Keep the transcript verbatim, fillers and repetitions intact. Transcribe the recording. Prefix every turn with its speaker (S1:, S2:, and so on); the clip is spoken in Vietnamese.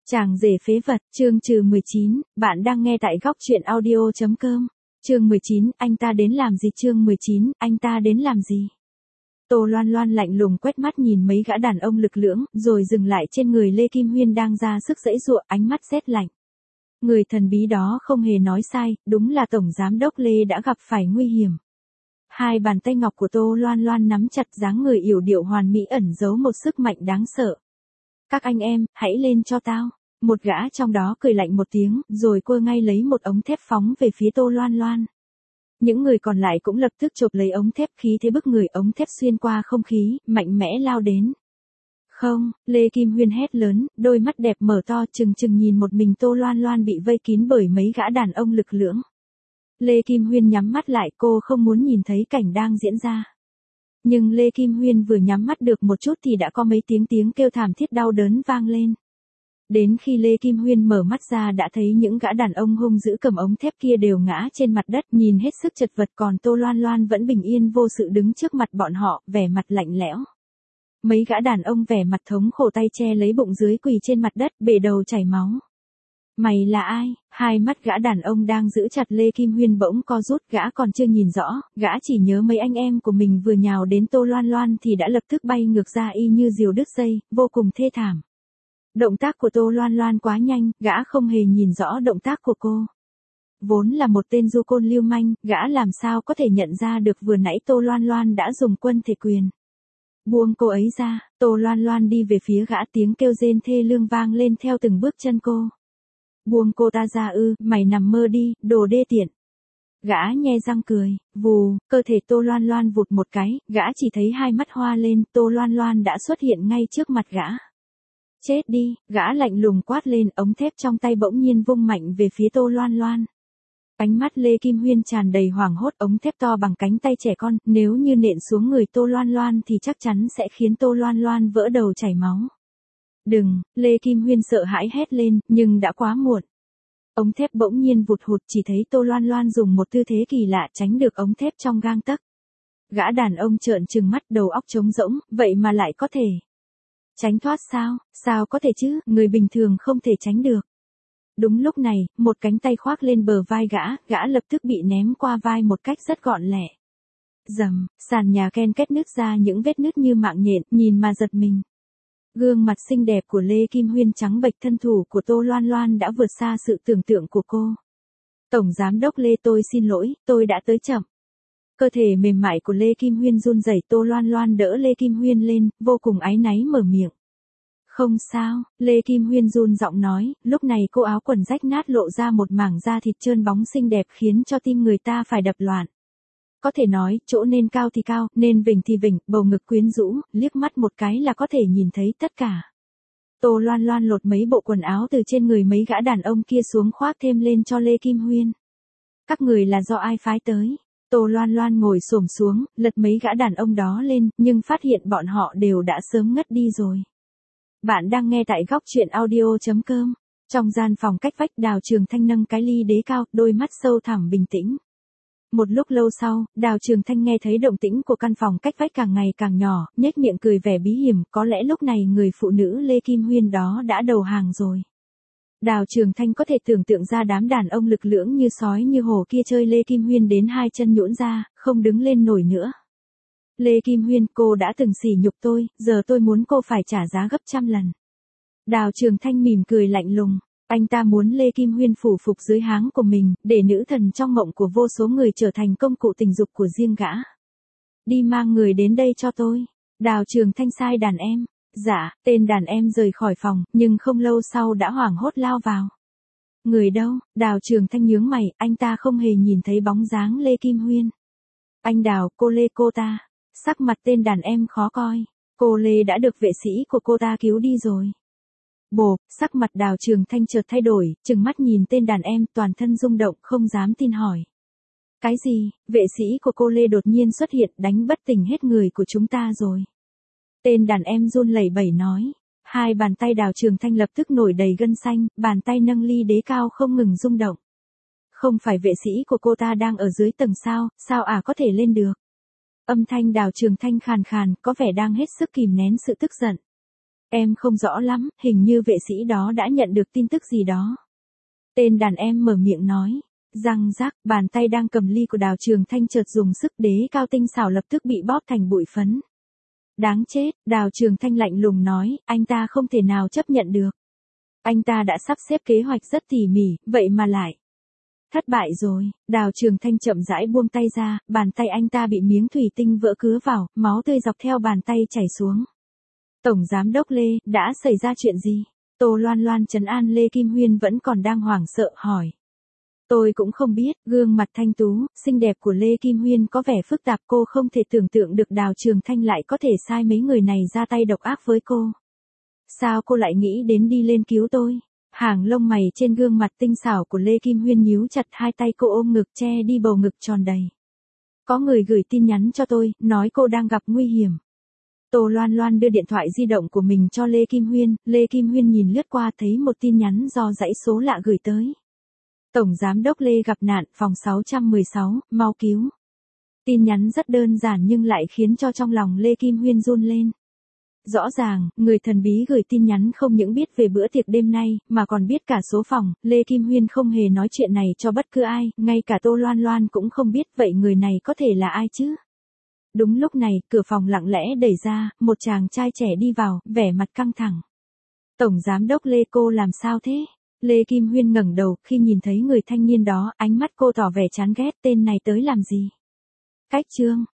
S1: Chàng rể phế vật, chương trừ mười chín, bạn đang nghe tại góc truyện audio.com. Chương mười chín, anh ta đến làm gì? Chương mười chín, anh ta đến làm gì? Tô Loan Loan lạnh lùng quét mắt nhìn mấy gã đàn ông lực lưỡng, rồi dừng lại trên người Lê Kim Huyên đang ra sức giãy giụa, ánh mắt rét lạnh. Người thần bí đó không hề nói sai, đúng là Tổng Giám đốc Lê đã gặp phải nguy hiểm. Hai bàn tay ngọc của Tô Loan Loan nắm chặt, dáng người yểu điệu hoàn mỹ ẩn giấu một sức mạnh đáng sợ. Các anh em, hãy lên cho tao. Một gã trong đó cười lạnh một tiếng, rồi quơ ngay lấy một ống thép phóng về phía Tô Loan Loan. Những người còn lại cũng lập tức chộp lấy ống thép, khí thế bức người, ống thép xuyên qua không khí, mạnh mẽ lao đến. Không, Lê Kim Huyên hét lớn, đôi mắt đẹp mở to trừng trừng nhìn một mình Tô Loan Loan bị vây kín bởi mấy gã đàn ông lực lưỡng. Lê Kim Huyên nhắm mắt lại, cô không muốn nhìn thấy cảnh đang diễn ra. Nhưng Lê Kim Huyên vừa nhắm mắt được một chút thì đã có mấy tiếng tiếng kêu thảm thiết đau đớn vang lên. Đến khi Lê Kim Huyên mở mắt ra đã thấy những gã đàn ông hung dữ cầm ống thép kia đều ngã trên mặt đất, nhìn hết sức chật vật, còn Tô Loan Loan vẫn bình yên vô sự đứng trước mặt bọn họ, vẻ mặt lạnh lẽo. Mấy gã đàn ông vẻ mặt thống khổ tay che lấy bụng dưới quỳ trên mặt đất, bể đầu chảy máu. Mày là ai? Hai mắt gã đàn ông đang giữ chặt Lê Kim Huyên bỗng co rút, gã còn chưa nhìn rõ, gã chỉ nhớ mấy anh em của mình vừa nhào đến Tô Loan Loan thì đã lập tức bay ngược ra y như diều đứt dây, vô cùng thê thảm. Động tác của Tô Loan Loan quá nhanh, gã không hề nhìn rõ động tác của cô. Vốn là một tên du côn lưu manh, gã làm sao có thể nhận ra được vừa nãy Tô Loan Loan đã dùng quân thể quyền. Buông cô ấy ra, Tô Loan Loan đi về phía gã, tiếng kêu rên thê lương vang lên theo từng bước chân cô. Buông cô ta ra ư, mày nằm mơ đi, đồ đê tiện. Gã nhe răng cười, vù, cơ thể Tô Loan Loan vụt một cái, gã chỉ thấy hai mắt hoa lên, Tô Loan Loan đã xuất hiện ngay trước mặt gã. Chết đi, gã lạnh lùng quát lên, ống thép trong tay bỗng nhiên vung mạnh về phía Tô Loan Loan. Ánh mắt Lê Kim Huyên tràn đầy hoảng hốt, ống thép to bằng cánh tay trẻ con, nếu như nện xuống người Tô Loan Loan thì chắc chắn sẽ khiến Tô Loan Loan vỡ đầu chảy máu. Đừng, Lê Kim Huyên sợ hãi hét lên, nhưng đã quá muộn. Ống thép bỗng nhiên vụt hụt, chỉ thấy Tô Loan Loan dùng một tư thế kỳ lạ tránh được ống thép trong gang tấc. Gã đàn ông trợn trừng mắt, đầu óc trống rỗng, vậy mà lại có thể tránh thoát sao? Sao có thể chứ, người bình thường không thể tránh được. Đúng lúc này, một cánh tay khoác lên bờ vai gã, gã lập tức bị ném qua vai một cách rất gọn lẹ. Rầm, sàn nhà ken két nứt ra những vết nứt như mạng nhện, nhìn mà giật mình. Gương mặt xinh đẹp của Lê Kim Huyên trắng bệch, thân thủ của Tô Loan Loan đã vượt xa sự tưởng tượng của cô. Tổng Giám đốc Lê, tôi xin lỗi, tôi đã tới chậm. Cơ thể mềm mại của Lê Kim Huyên run rẩy, Tô Loan Loan đỡ Lê Kim Huyên lên, vô cùng áy náy mở miệng. Không sao, Lê Kim Huyên run giọng nói, lúc này cô áo quần rách nát lộ ra một mảng da thịt trơn bóng xinh đẹp khiến cho tim người ta phải đập loạn. Có thể nói, chỗ nên cao thì cao, nên vỉnh thì vỉnh, bầu ngực quyến rũ, liếc mắt một cái là có thể nhìn thấy tất cả. Tô Loan Loan lột mấy bộ quần áo từ trên người mấy gã đàn ông kia xuống khoác thêm lên cho Lê Kim Huyên. Các người là do ai phái tới? Tô Loan Loan ngồi xổm xuống, lật mấy gã đàn ông đó lên, nhưng phát hiện bọn họ đều đã sớm ngất đi rồi. Bạn đang nghe tại góc truyện audio.com. Trong gian phòng cách vách, Đào Trường Thanh nâng cái ly đế cao, đôi mắt sâu thẳm bình tĩnh. Một lúc lâu sau, Đào Trường Thanh nghe thấy động tĩnh của căn phòng cách vách càng ngày càng nhỏ, nhếch miệng cười vẻ bí hiểm, có lẽ lúc này người phụ nữ Lê Kim Huyên đó đã đầu hàng rồi. Đào Trường Thanh có thể tưởng tượng ra đám đàn ông lực lưỡng như sói như hổ kia chơi Lê Kim Huyên đến hai chân nhũn ra, không đứng lên nổi nữa. Lê Kim Huyên, cô đã từng sỉ nhục tôi, giờ tôi muốn cô phải trả giá gấp trăm lần. Đào Trường Thanh mỉm cười lạnh lùng. Anh ta muốn Lê Kim Huyên phủ phục dưới háng của mình, để nữ thần trong mộng của vô số người trở thành công cụ tình dục của riêng gã. Đi mang người đến đây cho tôi. Đào Trường Thanh sai đàn em. Dạ, tên đàn em rời khỏi phòng, nhưng không lâu sau đã hoảng hốt lao vào. Người đâu? Đào Trường Thanh nhướng mày, anh ta không hề nhìn thấy bóng dáng Lê Kim Huyên. Anh Đào, cô Lê cô ta. Sắc mặt tên đàn em khó coi. Cô Lê đã được vệ sĩ của cô ta cứu đi rồi. Bộp, sắc mặt Đào Trường Thanh chợt thay đổi, trừng mắt nhìn tên đàn em, toàn thân rung động, không dám tin hỏi. Cái gì? Vệ sĩ của cô Lê đột nhiên xuất hiện, đánh bất tỉnh hết người của chúng ta rồi. Tên đàn em run lẩy bẩy nói. Hai bàn tay Đào Trường Thanh lập tức nổi đầy gân xanh, bàn tay nâng ly đế cao không ngừng rung động. Không phải vệ sĩ của cô ta đang ở dưới tầng sao, sao à có thể lên được? Âm thanh Đào Trường Thanh khàn khàn, có vẻ đang hết sức kìm nén sự tức giận. Em không rõ lắm, hình như vệ sĩ đó đã nhận được tin tức gì đó. Tên đàn em mở miệng nói. Răng rắc, bàn tay đang cầm ly của Đào Trường Thanh chợt dùng sức đế cao tinh xảo lập tức bị bóp thành bụi phấn. Đáng chết, Đào Trường Thanh lạnh lùng nói, anh ta không thể nào chấp nhận được. Anh ta đã sắp xếp kế hoạch rất tỉ mỉ, vậy mà lại. Thất bại rồi, Đào Trường Thanh chậm rãi buông tay ra, bàn tay anh ta bị miếng thủy tinh vỡ cứa vào, máu tươi dọc theo bàn tay chảy xuống. Tổng Giám đốc Lê, đã xảy ra chuyện gì? Tô Loan Loan trấn an Lê Kim Huyên vẫn còn đang hoảng sợ hỏi. Tôi cũng không biết, gương mặt thanh tú, xinh đẹp của Lê Kim Huyên có vẻ phức tạp, cô không thể tưởng tượng được Đào Trường Thanh lại có thể sai mấy người này ra tay độc ác với cô. Sao cô lại nghĩ đến đi lên cứu tôi? Hàng lông mày trên gương mặt tinh xảo của Lê Kim Huyên nhíu chặt, hai tay cô ôm ngực che đi bầu ngực tròn đầy. Có người gửi tin nhắn cho tôi, nói cô đang gặp nguy hiểm. Tô Loan Loan đưa điện thoại di động của mình cho Lê Kim Huyên, Lê Kim Huyên nhìn lướt qua thấy một tin nhắn do dãy số lạ gửi tới. Tổng Giám đốc Lê gặp nạn, phòng sáu trăm mười sáu, mau cứu. Tin nhắn rất đơn giản nhưng lại khiến cho trong lòng Lê Kim Huyên run lên. Rõ ràng, người thần bí gửi tin nhắn không những biết về bữa tiệc đêm nay, mà còn biết cả số phòng, Lê Kim Huyên không hề nói chuyện này cho bất cứ ai, ngay cả Tô Loan Loan cũng không biết, vậy người này có thể là ai chứ? Đúng lúc này, cửa phòng lặng lẽ đẩy ra, một chàng trai trẻ đi vào, vẻ mặt căng thẳng. Tổng Giám đốc Lê, cô làm sao thế? Lê Kim Huyên ngẩng đầu, khi nhìn thấy người thanh niên đó, ánh mắt cô tỏ vẻ chán ghét, tên này tới làm gì? Cách chương,